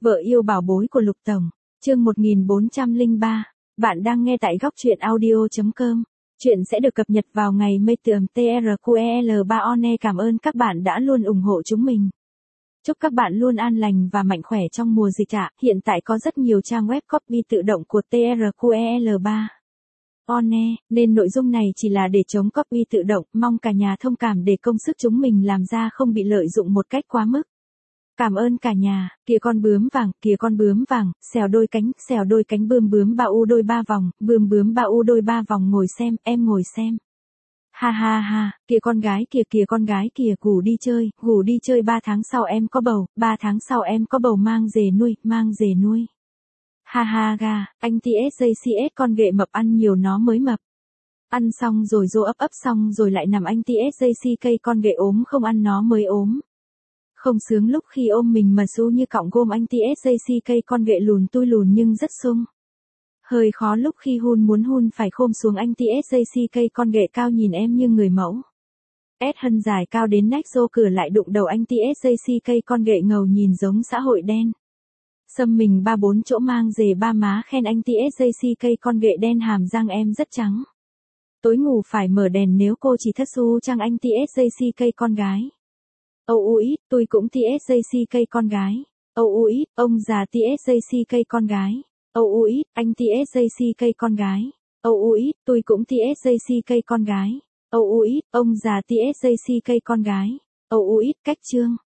Vợ yêu bảo bối của Lục Tổng, chương 1403. Bạn đang nghe tại góc truyện audio.com. Chuyện sẽ được cập nhật vào ngày mây tường TRQEL3 One. Cảm ơn các bạn đã luôn ủng hộ chúng mình. Chúc các bạn luôn an lành và mạnh khỏe trong mùa dịch ạ. Hiện tại có rất nhiều trang web copy tự động của TRQEL3 One, nên nội dung này chỉ là để chống copy tự động. Mong cả nhà thông cảm để công sức chúng mình làm ra không bị lợi dụng một cách quá mức. Cảm ơn cả nhà. Kìa con bướm vàng, xèo đôi cánh bướm bướm ba u đôi ba vòng, bướm bướm ba u đôi ba vòng, ngồi xem, em ngồi xem. Ha ha ha, kìa con gái kìa, gù đi chơi 3 tháng sau em có bầu, 3 tháng sau em có bầu, mang về nuôi. Ha ha ga, anh TSJCS con ghệ mập ăn nhiều nó mới mập. Ăn xong rồi rô ấp xong rồi lại nằm, anh TSJCK con ghệ ốm không ăn nó mới ốm. Không sướng lúc khi ôm mình mà su như cọng gôm, anh TSJCK con ghệ lùn tui lùn nhưng rất sung. Hơi khó lúc khi muốn hun phải khom xuống, anh TSJCK con ghệ cao nhìn em như người mẫu. Hân dài cao đến nách, rô cửa lại đụng đầu, anh TSJCK con ghệ ngầu nhìn giống xã hội đen. Xâm mình 3-4 chỗ, mang dề ba má khen, anh TSJCK con ghệ đen hàm răng em rất trắng. Tối ngủ phải mở đèn nếu cô chỉ thất xu chăng, anh TSJCK con gái. Ít, tôi cũng TSJCK con gái. Ít, ông già TSJCK con gái. Ít, anh TSJCK con gái. Ít, tôi cũng TSJCK con gái. Ít, ông già TSJCK con gái. Ít, cách chương.